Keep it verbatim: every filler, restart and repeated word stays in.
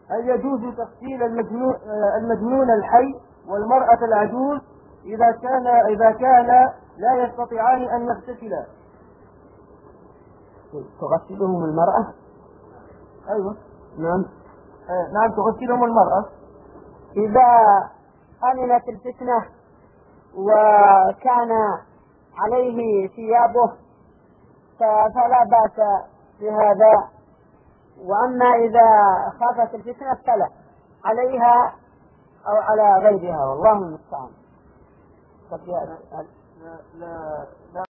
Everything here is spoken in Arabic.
هل يجوز تغسيل المجنون المجنون الحي والمرأة العجوز إذا كان إذا كان لا يستطيعان أن يغتسلا؟ تغسلهم المرأة؟ أيوة نعم. آه نعم تغسلهم المرأة إذا أمنت الفتنة وكان عليه ثيابه فلا بأس بهذا، وأما إذا خافت الفتنة فلا عليها أو على غيرها، والله المستعان. لا لا لا